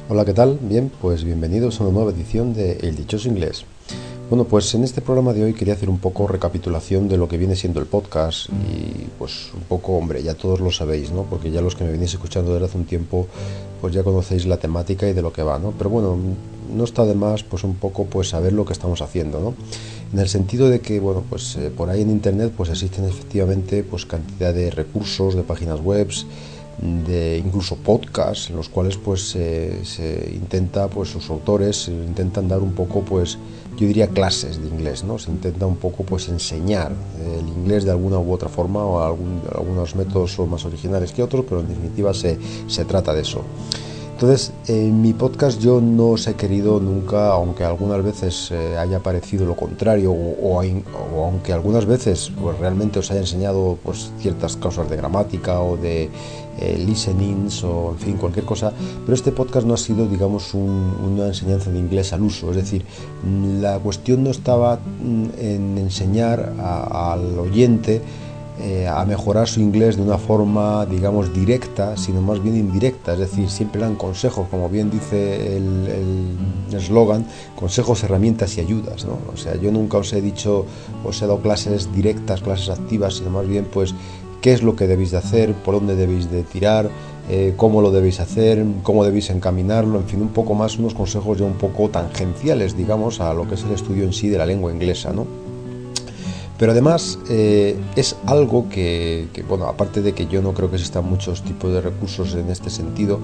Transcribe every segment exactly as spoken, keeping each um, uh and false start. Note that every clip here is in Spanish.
Hola, ¿qué tal? Bien, pues bienvenidos a una nueva edición de El Dichoso Inglés. Bueno, pues en este programa de hoy quería hacer un poco recapitulación de lo que viene siendo el podcast y pues un poco, hombre, ya todos lo sabéis, ¿no? Porque ya los que me venís escuchando desde hace un tiempo, pues ya conocéis la temática y de lo que va, ¿no? Pero bueno, no está de más pues un poco pues saber lo que estamos haciendo, ¿no? En el sentido de que, bueno, pues eh, por ahí en internet pues existen efectivamente pues cantidad de recursos, de páginas web, de incluso podcasts en los cuales pues eh, se intenta, pues sus autores eh, intentan dar un poco, pues yo diría clases de inglés, ¿no? Se intenta un poco pues enseñar el inglés de alguna u otra forma, o algún, algunos métodos son más originales que otros, pero en definitiva se, se trata de eso. Entonces, en mi podcast yo no os he querido nunca, aunque algunas veces eh, haya parecido lo contrario, o, o, o aunque algunas veces pues, realmente os haya enseñado pues, ciertas cosas de gramática o de eh, listenings o en fin, cualquier cosa, pero este podcast no ha sido, digamos, un, una enseñanza de inglés al uso. Es decir, la cuestión no estaba en enseñar a, al oyente Eh, a mejorar su inglés de una forma, digamos, directa, sino más bien indirecta. Es decir, siempre dan consejos, como bien dice el eslogan, consejos, herramientas y ayudas, ¿no? O sea, yo nunca os he dicho, os he dado clases directas, clases activas, sino más bien, pues, qué es lo que debéis de hacer, por dónde debéis de tirar, eh, cómo lo debéis hacer, cómo debéis encaminarlo, en fin, un poco más, unos consejos ya un poco tangenciales, digamos, a lo que es el estudio en sí de la lengua inglesa, ¿no? Pero además eh, es algo que, que, bueno, aparte de que yo no creo que existan muchos tipos de recursos en este sentido,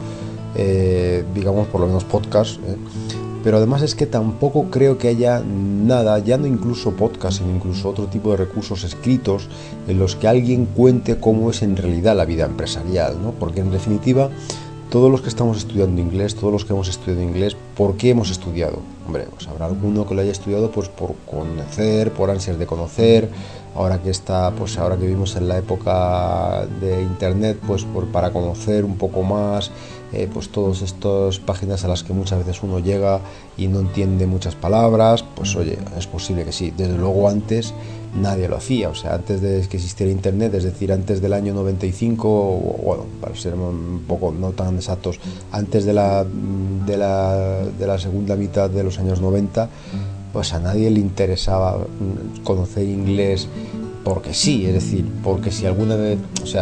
eh, digamos por lo menos podcast, eh, pero además es que tampoco creo que haya nada, ya no incluso podcast, sino incluso otro tipo de recursos escritos en los que alguien cuente cómo es en realidad la vida empresarial, ¿no? Porque en definitiva, todos los que estamos estudiando inglés, todos los que hemos estudiado inglés, ¿por qué hemos estudiado? Hombre, pues habrá alguno que lo haya estudiado pues por conocer, por ansias de conocer, ahora que está, pues ahora que vivimos en la época de internet, pues por, para conocer un poco más, eh, pues todas estas páginas a las que muchas veces uno llega y no entiende muchas palabras, pues oye, es posible que sí. Desde luego antes nadie lo hacía, o sea, antes de que existiera internet, es decir, antes del año noventa y cinco, o, bueno, para ser un poco no tan exactos, antes de la, de la, de la segunda mitad de los años noventa, pues a nadie le interesaba conocer inglés porque sí, es decir, porque si alguna vez, o sea,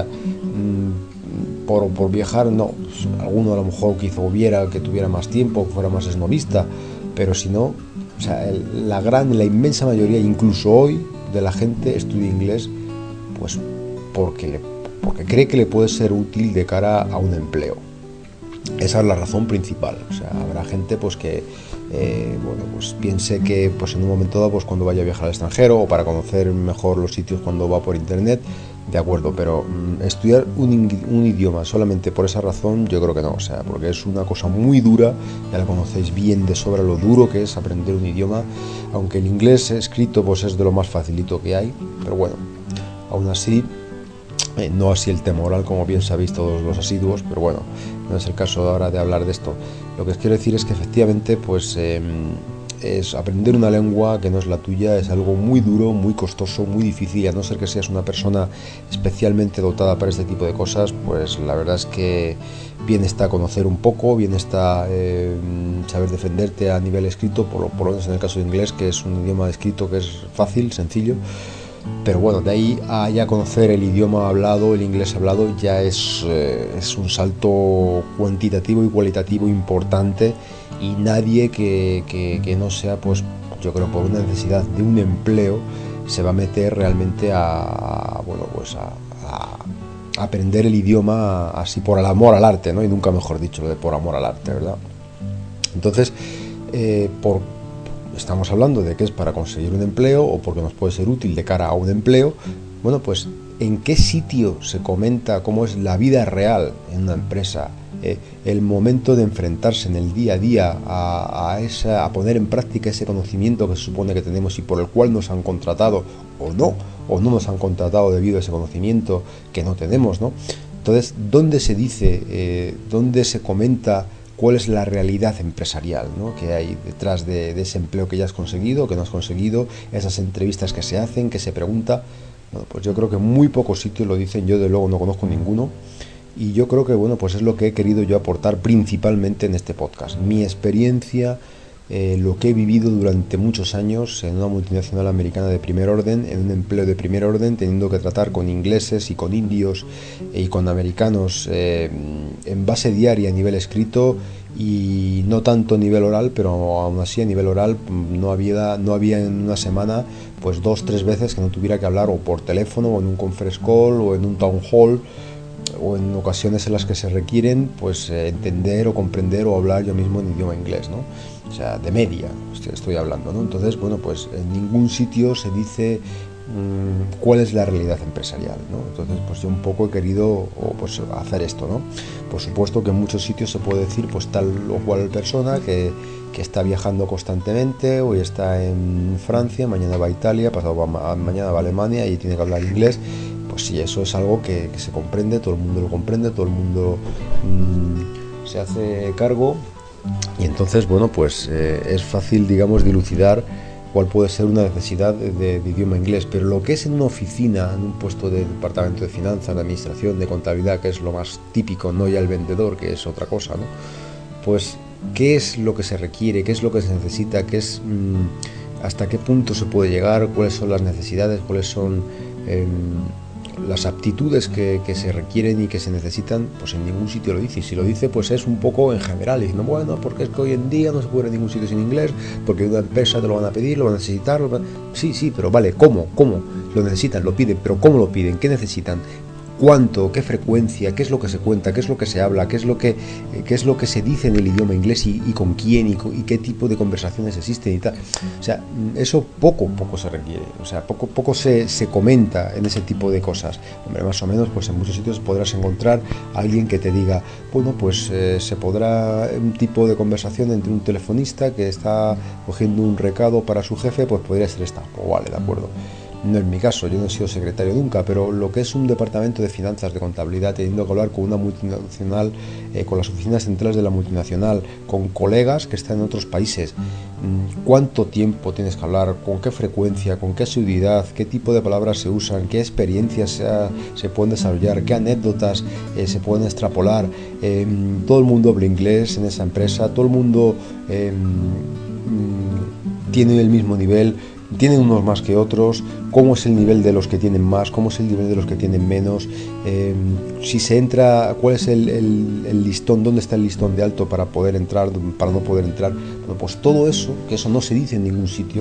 por, por viajar, no, pues alguno a lo mejor quizá hubiera que tuviera más tiempo, que fuera más esnovista, pero si no, o sea, el, la gran, la inmensa mayoría, incluso hoy, de la gente estudia inglés pues porque, le, porque cree que le puede ser útil de cara a un empleo. Esa es la razón principal. O sea, habrá gente pues que eh, bueno, pues piense que pues en un momento dado, pues cuando vaya a viajar al extranjero o para conocer mejor los sitios cuando va por internet, de acuerdo, pero mmm, estudiar un, un idioma solamente por esa razón, yo creo que no, o sea, porque es una cosa muy dura, ya la conocéis bien de sobra lo duro que es aprender un idioma, aunque el inglés escrito pues es de lo más facilito que hay, pero bueno, aún así, eh, no así el temoral, como bien sabéis todos los asiduos, pero bueno, no es el caso ahora de hablar de esto. Lo que os quiero decir es que efectivamente, pues eh, es aprender una lengua que no es la tuya es algo muy duro, muy costoso, muy difícil, a no ser que seas una persona especialmente dotada para este tipo de cosas, pues la verdad es que bien está conocer un poco, bien está eh, saber defenderte a nivel escrito, por lo, por lo menos en el caso de inglés, que es un idioma escrito que es fácil, sencillo. Pero bueno, de ahí a ya conocer el idioma hablado, el inglés hablado, ya es, eh, es un salto cuantitativo y cualitativo importante, y nadie que, que, que no sea, pues yo creo, por una necesidad de un empleo, se va a meter realmente a, a bueno, pues a, a aprender el idioma así por el amor al arte, ¿no? Y nunca mejor dicho lo de por amor al arte, ¿verdad? Entonces, eh, por estamos hablando de que es para conseguir un empleo o porque nos puede ser útil de cara a un empleo. Bueno, pues ¿en qué sitio se comenta cómo es la vida real en una empresa? Eh, el momento de enfrentarse en el día a día a, a, esa, a poner en práctica ese conocimiento que se supone que tenemos y por el cual nos han contratado o no, o no nos han contratado debido a ese conocimiento que no tenemos, ¿no? Entonces, ¿dónde se dice, eh, dónde se comenta cuál es la realidad empresarial, ¿no?, que hay detrás de, de ese empleo que ya has conseguido, que no has conseguido, esas entrevistas que se hacen, que se pregunta? Bueno, pues yo creo que muy pocos sitios lo dicen, yo de luego no conozco ninguno, y yo creo que bueno, pues es lo que he querido yo aportar principalmente en este podcast, mi experiencia, eh, lo que he vivido durante muchos años en una multinacional americana de primer orden, en un empleo de primer orden, teniendo que tratar con ingleses y con indios y con americanos eh, en base diaria a nivel escrito, y no tanto a nivel oral, pero aún así a nivel oral no había, no había en una semana pues dos, tres veces que no tuviera que hablar o por teléfono o en un conference call o en un town hall, o en ocasiones en las que se requieren pues eh, entender o comprender o hablar yo mismo en idioma inglés, ¿no? O sea, de media estoy, estoy hablando, ¿no? Entonces, bueno, pues en ningún sitio se dice mmm, cuál es la realidad empresarial, ¿no? Entonces, pues yo un poco he querido o, pues, hacer esto, ¿no? Por supuesto que en muchos sitios se puede decir pues tal o cual persona que, que está viajando constantemente, hoy está en Francia, mañana va a Italia, pasado va, mañana va a Alemania y tiene que hablar inglés. Pues sí, eso es algo que, que se comprende, todo el mundo lo comprende, todo el mundo mmm, se hace cargo, y entonces, bueno, pues eh, es fácil, digamos, dilucidar cuál puede ser una necesidad de, de, de idioma inglés, pero lo que es en una oficina, en un puesto de departamento de finanzas, de administración, de contabilidad, que es lo más típico, no ya el vendedor, que es otra cosa, ¿no? Pues, ¿qué es lo que se requiere? ¿Qué es lo que se necesita? ¿Qué es, mmm, hasta qué punto se puede llegar? ¿Cuáles son las necesidades? ¿Cuáles son eh, las aptitudes que, que se requieren y que se necesitan? Pues en ningún sitio lo dice, y si lo dice pues es un poco en general, diciendo bueno, porque es que hoy en día no se puede ir a ningún sitio sin inglés, porque una empresa te lo van a pedir, lo van a necesitar, lo van... sí, sí, pero vale, ¿cómo? ¿Cómo? Lo necesitan, lo piden, pero ¿cómo lo piden? ¿Qué necesitan? ¿Cuánto? ¿Qué frecuencia? ¿Qué es lo que se cuenta? ¿Qué es lo que se habla? ¿Qué es lo que, qué es lo que se dice en el idioma inglés? ¿Y, y con quién? Y, con, ¿Y qué tipo de conversaciones existen? Y tal. O sea, eso poco, poco se requiere. O sea, poco, poco se, se comenta en ese tipo de cosas. Hombre, más o menos, pues en muchos sitios podrás encontrar a alguien que te diga, bueno, pues eh, se podrá, un tipo de conversación entre un telefonista que está cogiendo un recado para su jefe, pues podría ser esta. Pues vale, de acuerdo. No es mi caso, yo no he sido secretario nunca, pero lo que es un departamento de finanzas, de contabilidad, teniendo que hablar con una multinacional, eh, con las oficinas centrales de la multinacional, con colegas que están en otros países, ¿cuánto tiempo tienes que hablar? ¿Con qué frecuencia? ¿Con qué asiduidad? ¿Qué tipo de palabras se usan? ¿Qué experiencias se, ha, se pueden desarrollar? ¿Qué anécdotas eh, se pueden extrapolar? Eh, todo el mundo habla inglés en esa empresa, todo el mundo eh, tiene el mismo nivel, tienen unos más que otros, cómo es el nivel de los que tienen más, cómo es el nivel de los que tienen menos, eh, si se entra, cuál es el, el, el listón, dónde está el listón de alto para poder entrar, para no poder entrar. Bueno, pues todo eso, que eso no se dice en ningún sitio,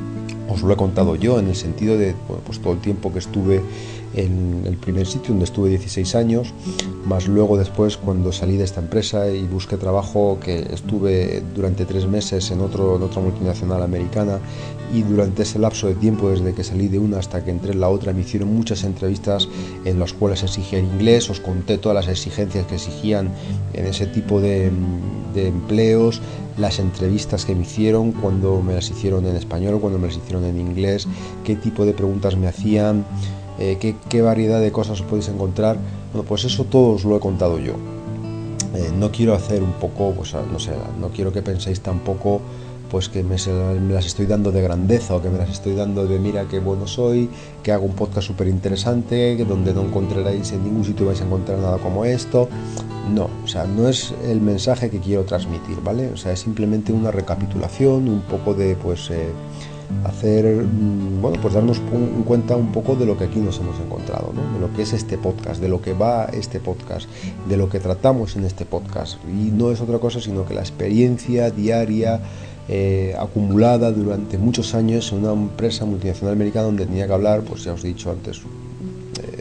os lo he contado yo, en el sentido de bueno, pues todo el tiempo que estuve en el primer sitio, donde estuve dieciséis años, más luego después cuando salí de esta empresa y busqué trabajo, que estuve durante tres meses en, otro, en otra multinacional americana, y durante ese lapso de tiempo, desde que salí de una hasta que entré en la otra, me hicieron muchas entrevistas en las cuales exigía inglés. Os conté todas las exigencias que exigían en ese tipo de, de empleos, las entrevistas que me hicieron, cuando me las hicieron en español, cuando me las hicieron en inglés, qué tipo de preguntas me hacían, eh, qué, qué variedad de cosas os podéis encontrar. Bueno, pues eso todo os lo he contado yo. Eh, no quiero hacer un poco, pues no sé, no quiero que penséis tampoco pues que me, me las estoy dando de grandeza, o que me las estoy dando de mira qué bueno soy, que hago un podcast súper interesante, donde no encontraréis en ningún sitio vais a encontrar nada como esto. No, o sea, no es el mensaje que quiero transmitir, ¿vale? O sea, es simplemente una recapitulación, un poco de, pues, eh, hacer, bueno, pues darnos en cuenta un poco de lo que aquí nos hemos encontrado, ¿no? De lo que es este podcast, de lo que va este podcast, de lo que tratamos en este podcast. Y no es otra cosa sino que la experiencia diaria, Eh, acumulada durante muchos años en una empresa multinacional americana, donde tenía que hablar, pues ya os he dicho antes, eh,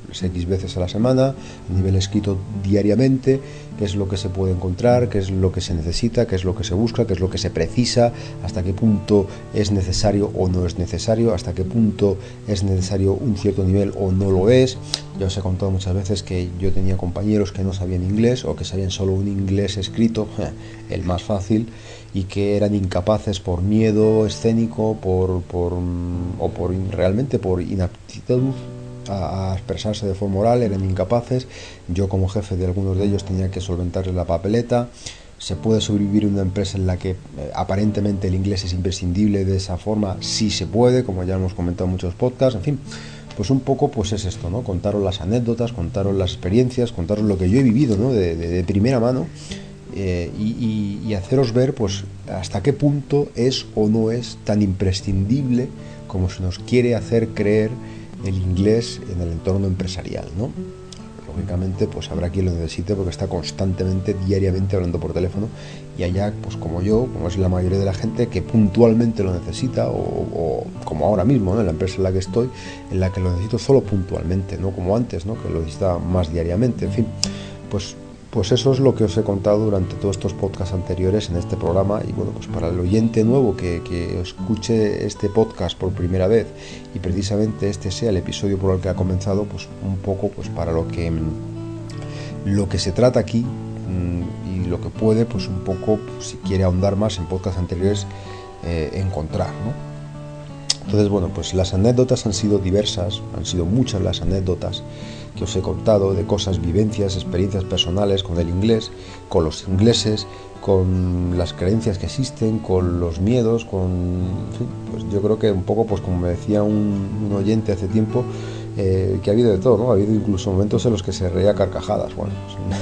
X veces a la semana, a nivel escrito diariamente, qué es lo que se puede encontrar, qué es lo que se necesita, qué es lo que se busca, qué es lo que se precisa, hasta qué punto es necesario o no es necesario, hasta qué punto es necesario un cierto nivel o no lo es. Ya os he contado muchas veces que yo tenía compañeros que no sabían inglés, o que sabían solo un inglés escrito, el más fácil, y que eran incapaces por miedo escénico, por, por o por realmente por inaptitud a, a expresarse de forma oral, eran incapaces. Yo, como jefe de algunos de ellos, tenía que solventarles la papeleta. ¿Se puede sobrevivir en una empresa en la que eh, aparentemente el inglés es imprescindible de esa forma? Sí se puede, como ya hemos comentado en muchos podcasts. En fin, pues un poco pues es esto, ¿no? Contaros las anécdotas, contaros las experiencias, contaros lo que yo he vivido, ¿no? De, de, de primera mano. Eh, y, y, y haceros ver pues hasta qué punto es o no es tan imprescindible como se nos quiere hacer creer el inglés en el entorno empresarial, ¿no? Lógicamente pues habrá quien lo necesite porque está constantemente, diariamente hablando por teléfono, y allá pues como yo, como es la mayoría de la gente que puntualmente lo necesita, o, o como ahora mismo, ¿no? En la empresa en la que estoy, en la que lo necesito solo puntualmente, no como antes, ¿no? Que lo necesitaba más diariamente. En fin, pues Pues eso es lo que os he contado durante todos estos podcasts anteriores en este programa. Y bueno, pues para el oyente nuevo que, que escuche este podcast por primera vez y precisamente este sea el episodio por el que ha comenzado, pues un poco pues para lo que lo que se trata aquí, y lo que puede pues un poco, pues, si quiere ahondar más en podcasts anteriores, eh, encontrar, ¿no? Entonces, bueno, pues las anécdotas han sido diversas, han sido muchas las anécdotas que os he contado de cosas, vivencias, experiencias personales con el inglés, con los ingleses, con las creencias que existen, con los miedos, con... En fin, pues yo creo que un poco, pues como me decía un, un oyente hace tiempo, eh, que ha habido de todo, ¿no? Ha habido incluso momentos en los que se reía a carcajadas. Bueno, pues,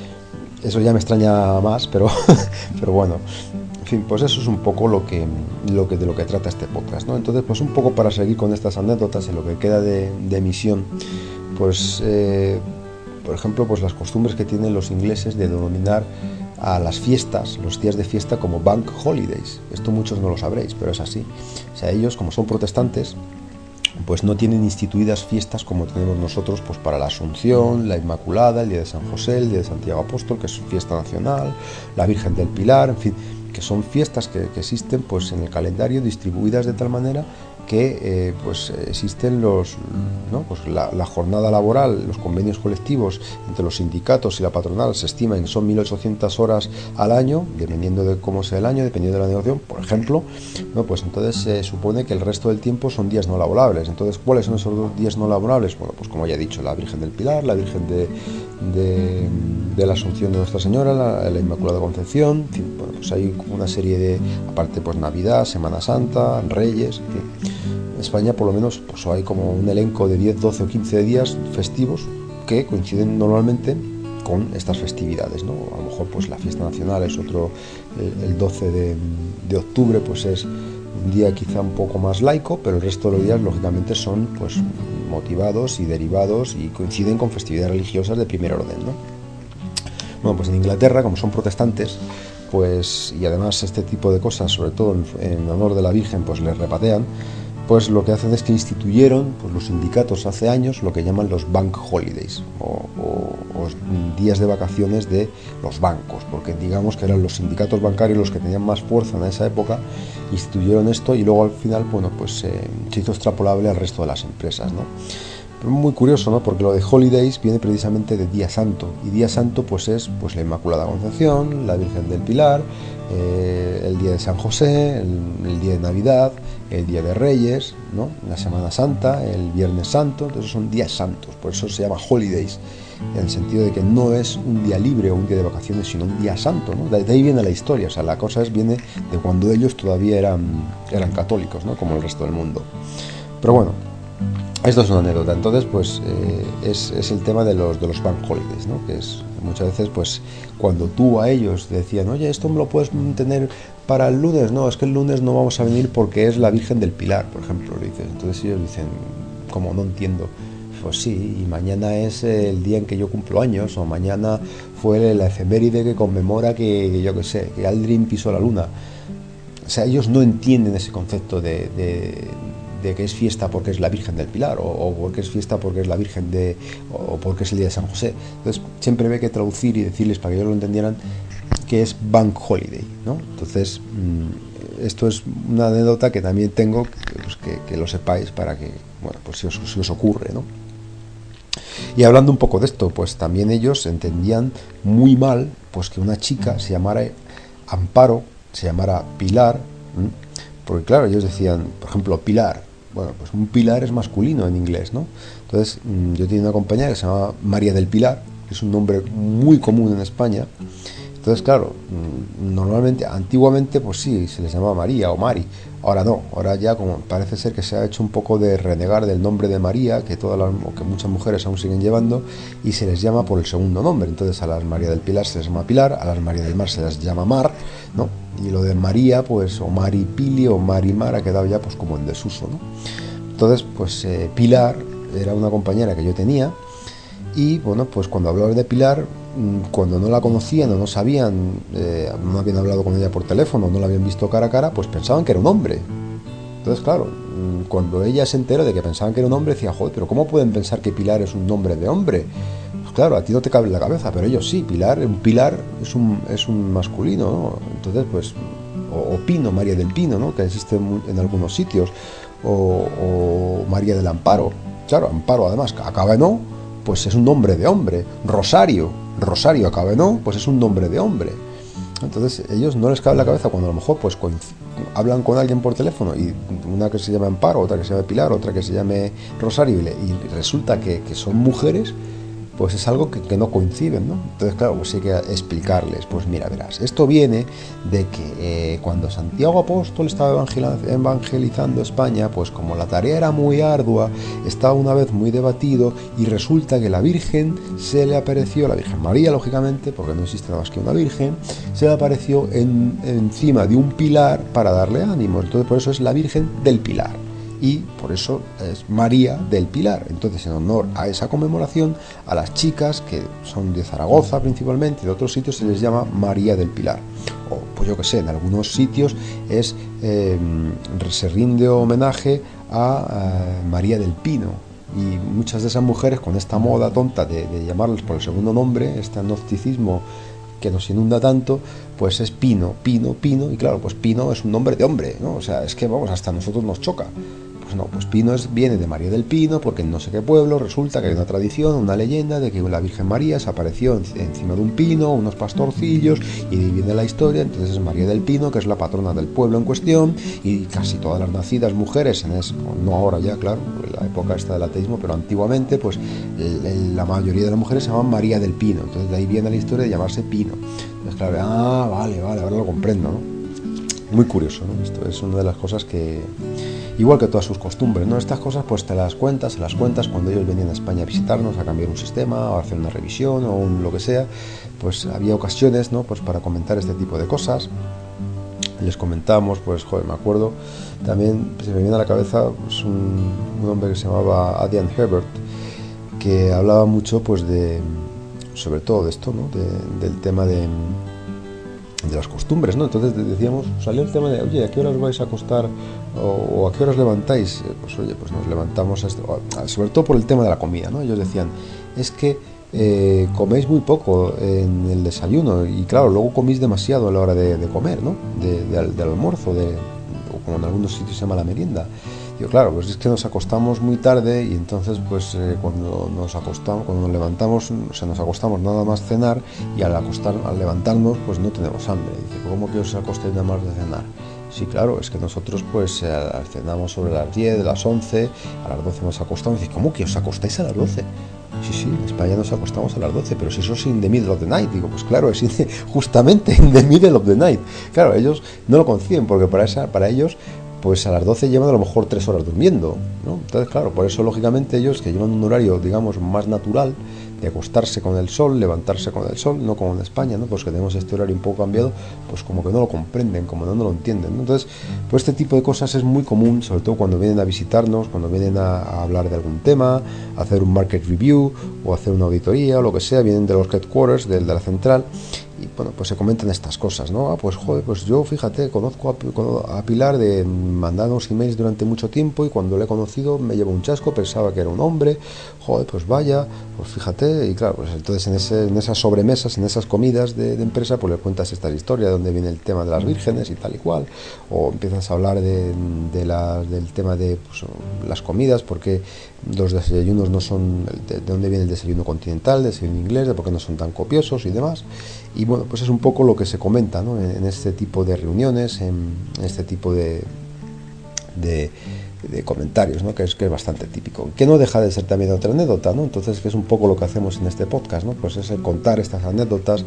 eso ya me extraña más, pero, pero bueno... En fin, pues eso es un poco lo que, lo que de lo que trata este podcast, ¿no? Entonces, pues un poco para seguir con estas anécdotas en lo que queda de, de emisión, pues, eh, por ejemplo, pues las costumbres que tienen los ingleses de denominar a las fiestas, los días de fiesta, como bank holidays. Esto muchos no lo sabréis, pero es así. O sea, ellos, como son protestantes, pues no tienen instituidas fiestas como tenemos nosotros, pues para la Asunción, la Inmaculada, el día de San José, el día de Santiago Apóstol, que es fiesta nacional, la Virgen del Pilar, en fin, que son fiestas que, que existen pues en el calendario, distribuidas de tal manera que eh, pues existen los, ¿no? Pues la, la jornada laboral, los convenios colectivos entre los sindicatos y la patronal se estima en son mil ochocientas horas al año, dependiendo de cómo sea el año, dependiendo de la negociación, por ejemplo, ¿no? Pues entonces se supone que el resto del tiempo son días no laborables. Entonces, ¿cuáles son esos dos días no laborables? Bueno, pues como ya he dicho, la Virgen del Pilar, la Virgen de, de, de la Asunción de Nuestra Señora, la, la Inmaculada Concepción, en fin, bueno, pues hay una serie de, aparte pues Navidad, Semana Santa, Reyes, en fin. En España por lo menos pues hay como un elenco de diez, doce o quince días festivos que coinciden normalmente con estas festividades, ¿no? A lo mejor pues la fiesta nacional es otro, el, el doce de, de octubre pues es un día quizá un poco más laico, pero el resto de los días lógicamente son pues motivados y derivados y coinciden con festividades religiosas de primer orden, ¿no? Bueno, pues en Inglaterra, como son protestantes, pues y además este tipo de cosas, sobre todo en, en honor de la Virgen, pues les repatean, pues lo que hacen es que instituyeron pues los sindicatos hace años lo que llaman los bank holidays o, o, o días de vacaciones de los bancos, porque digamos que eran los sindicatos bancarios los que tenían más fuerza en esa época, instituyeron esto y luego al final bueno pues eh, se hizo extrapolable al resto de las empresas, ¿no? Pero muy curioso, ¿no? Porque lo de holidays viene precisamente de Día Santo, y Día Santo pues es pues la Inmaculada Concepción, la Virgen del Pilar, eh, el día de San José, el, el día de Navidad, el día de Reyes, ¿no? La Semana Santa, el Viernes Santo. Entonces son días santos, por eso se llama holidays, en el sentido de que no es un día libre o un día de vacaciones, sino un día santo, ¿no? De ahí viene la historia, o sea, la cosa es viene de cuando ellos todavía eran, eran católicos, ¿no? Como el resto del mundo. Pero bueno, esto es una anécdota. Entonces, pues eh, es, es el tema de los de los bank holidays, ¿no? Que es muchas veces, pues, cuando tú a ellos decían, oye, esto me lo puedes tener para el lunes, no, es que el lunes no vamos a venir porque es la Virgen del Pilar, por ejemplo, le dices. Entonces ellos dicen, como no entiendo. Pues sí, y mañana es el día en que yo cumplo años, o mañana fue la efeméride que conmemora que, yo qué sé, que Aldrin pisó la luna. O sea, ellos no entienden ese concepto de, de, de que es fiesta porque es la Virgen del Pilar, o, o porque es fiesta porque es la Virgen de, o porque es el día de San José. Entonces siempre hay que traducir y decirles para que ellos lo entendieran que es bank holiday, ¿no? Entonces mmm, esto es una anécdota que también tengo, pues, que, que lo sepáis para que, bueno, pues si os, si os ocurre, ¿no? Y hablando un poco de esto, pues también ellos entendían muy mal pues que una chica se llamara Amparo, se llamara Pilar, ¿m? Porque claro, ellos decían, por ejemplo, Pilar. Bueno, pues un Pilar es masculino en inglés, ¿no? Entonces, yo tenía una compañera que se llamaba María del Pilar, que es un nombre muy común en España. Entonces, claro, normalmente, antiguamente, pues sí, se les llamaba María o Mari. Ahora no, ahora ya como parece ser que se ha hecho un poco de renegar del nombre de María, que todas las, que muchas mujeres aún siguen llevando, y se les llama por el segundo nombre. Entonces a las María del Pilar se les llama Pilar, a las María del Mar se les llama Mar, ¿no? Y lo de María, pues, o Mari Pili o Mari Mar ha quedado ya pues como en desuso, ¿no? Entonces, pues eh, Pilar era una compañera que yo tenía, y bueno, pues cuando hablaba de Pilar, cuando no la conocían o no sabían, eh, no habían hablado con ella por teléfono, no la habían visto cara a cara, pues pensaban que era un hombre. Entonces, claro, cuando ella se enteró de que pensaban que era un hombre, decía, joder, pero ¿cómo pueden pensar que Pilar es un nombre de hombre? Pues claro, a ti no te cabe en la cabeza, pero ellos sí. Pilar, un pilar es un, es un masculino, ¿no? Entonces, pues, o, o Pino, María del Pino, ¿no? Que existe en, en algunos sitios, o, o María del Amparo. Claro, Amparo además acaba en O, pues es un nombre de hombre. Rosario, Rosario acaba en O, pues es un nombre de hombre. Entonces ellos no les cabe en la cabeza cuando a lo mejor pues hablan con alguien por teléfono, y una que se llama Amparo, otra que se llame Pilar, otra que se llame Rosario, y, le, y resulta que, que son mujeres, pues es algo que, que no coinciden, ¿no? Entonces, claro, pues hay que explicarles, pues mira, verás, esto viene de que eh, cuando Santiago Apóstol estaba evangelizando España, pues como la tarea era muy ardua, estaba una vez muy debatido, y resulta que la Virgen se le apareció, la Virgen María, lógicamente, porque no existe nada más que una Virgen, se le apareció en, encima de un pilar para darle ánimo. Entonces, por eso es la Virgen del Pilar, y por eso es María del Pilar. Entonces, en honor a esa conmemoración, a las chicas que son de Zaragoza principalmente y de otros sitios se les llama María del Pilar. O pues yo que sé, en algunos sitios es eh, se rinde homenaje a, a María del Pino, y muchas de esas mujeres, con esta moda tonta de, de llamarles por el segundo nombre, este gnosticismo que nos inunda tanto, pues es Pino, Pino, Pino, y claro, pues Pino es un nombre de hombre, ¿no? O sea, es que vamos, hasta a nosotros nos choca. Pues no, pues Pino es, viene de María del Pino, porque en no sé qué pueblo resulta que hay una tradición, una leyenda de que la Virgen María se apareció en, encima de un pino, unos pastorcillos, y ahí viene la historia. Entonces es María del Pino, que es la patrona del pueblo en cuestión, y casi todas las nacidas mujeres, en eso, no ahora ya, claro, en la época esta del ateísmo, pero antiguamente, pues el, el, la mayoría de las mujeres se llaman María del Pino. Entonces de ahí viene la historia de llamarse Pino. Entonces claro, ah, vale, vale, ahora lo comprendo, ¿no? Muy curioso, ¿no? Esto es una de las cosas que, igual que todas sus costumbres, ¿no? Estas cosas pues te las cuentas, se las cuentas cuando ellos venían a España a visitarnos, a cambiar un sistema, o a hacer una revisión, o un, lo que sea. Pues había ocasiones, ¿no? Pues para comentar este tipo de cosas. Les comentamos, pues, joder, me acuerdo, también se me viene a la cabeza pues, un, un hombre que se llamaba Adrian Herbert, que hablaba mucho, pues, de, sobre todo de esto, ¿no? De, del tema de... de las costumbres, ¿no? Entonces decíamos, salió el tema de, oye, ¿a qué horas vais a acostar? O, o ¿a qué horas levantáis? Pues oye, pues nos levantamos, a esto, sobre todo por el tema de la comida, ¿no? Ellos decían, es que eh, coméis muy poco en el desayuno, y claro, luego comís demasiado a la hora de, de comer, ¿no? De, de, del almuerzo, de, o como en algunos sitios se llama la merienda. Digo, claro, pues es que nos acostamos muy tarde, y entonces pues eh, cuando nos acostamos, cuando nos levantamos, o sea, nos acostamos nada más cenar, y al acostar, al levantarnos, pues no tenemos hambre. Dice, ¿cómo que os acostéis nada más de cenar? Sí, claro, es que nosotros pues eh, cenamos sobre las diez, las once, a las doce nos acostamos. Dice, ¿cómo que os acostáis a las doce? Sí, sí, en España nos acostamos a las doce, pero si eso es in the middle of the night. Digo, pues claro, es in the, justamente in the middle of the night. Claro, ellos no lo conciben, porque para, esa, para ellos pues a las doce llevan a lo mejor tres horas durmiendo, ¿no? Entonces, claro, por eso lógicamente ellos, que llevan un horario, digamos, más natural, de acostarse con el sol, levantarse con el sol, no como en España, ¿no? Pues que tenemos este horario un poco cambiado, pues como que no lo comprenden, como no, no lo entienden, ¿no? Entonces, pues este tipo de cosas es muy común, sobre todo cuando vienen a visitarnos, cuando vienen a, a hablar de algún tema, a hacer un market review, o hacer una auditoría, o lo que sea, vienen de los headquarters, de, de la central, y bueno, pues se comentan estas cosas, ¿no? Ah, pues joder, pues yo, fíjate, conozco a, a Pilar de mandarnos emails durante mucho tiempo, y cuando le he conocido me llevo un chasco, pensaba que era un hombre, joder, pues vaya, pues fíjate, y claro, pues entonces en, ese, en esas sobremesas, en esas comidas de, de empresa, pues le cuentas esta historia, de dónde viene el tema de las vírgenes y tal y cual, o empiezas a hablar de, de la, del tema de pues, las comidas, porque los desayunos no son, de, de dónde viene el desayuno continental, el desayuno inglés, de por qué no son tan copiosos y demás. Y bueno, pues es un poco lo que se comenta, ¿no? en, en este tipo de reuniones, en, en este tipo de, de, de comentarios, ¿no? que, es, que es bastante típico. Que no deja de ser también otra anécdota, ¿no? Entonces, que es un poco lo que hacemos en este podcast, ¿no? Pues es el contar estas anécdotas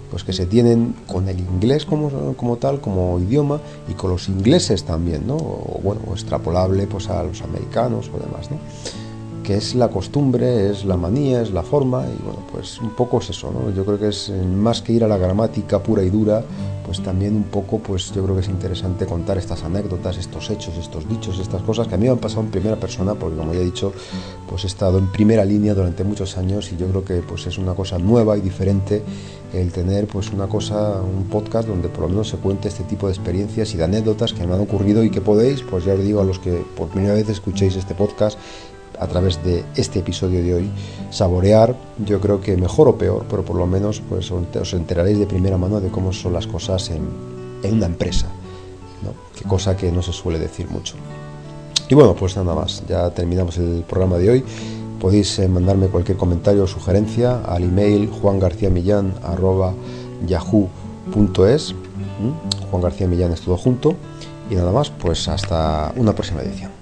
pues que se tienen con el inglés como, como tal, como idioma, y con los ingleses también, ¿no? O, bueno, o extrapolable pues a los americanos o demás, ¿no? Que es la costumbre, es la manía, es la forma, y bueno, pues un poco es eso, ¿no? Yo creo que es más que ir a la gramática pura y dura, pues también un poco, pues yo creo que es interesante contar estas anécdotas, estos hechos, estos dichos, estas cosas que a mí me han pasado en primera persona, porque como ya he dicho, pues he estado en primera línea durante muchos años, y yo creo que pues es una cosa nueva y diferente el tener pues una cosa, un podcast donde por lo menos se cuente este tipo de experiencias y de anécdotas que me han ocurrido, y que podéis, pues ya os digo, a los que por primera vez escuchéis este podcast a través de este episodio de hoy, saborear, yo creo que mejor o peor, pero por lo menos pues os enteraréis de primera mano de cómo son las cosas en, en una empresa, ¿no? Que cosa que no se suele decir mucho. Y bueno, pues nada más, ya terminamos el programa de hoy. Podéis eh, mandarme cualquier comentario o sugerencia al email juangarciamillán arroba yahoo punto es. ¿Mm? Juan García Millán es todo junto. Y nada más, pues hasta una próxima edición.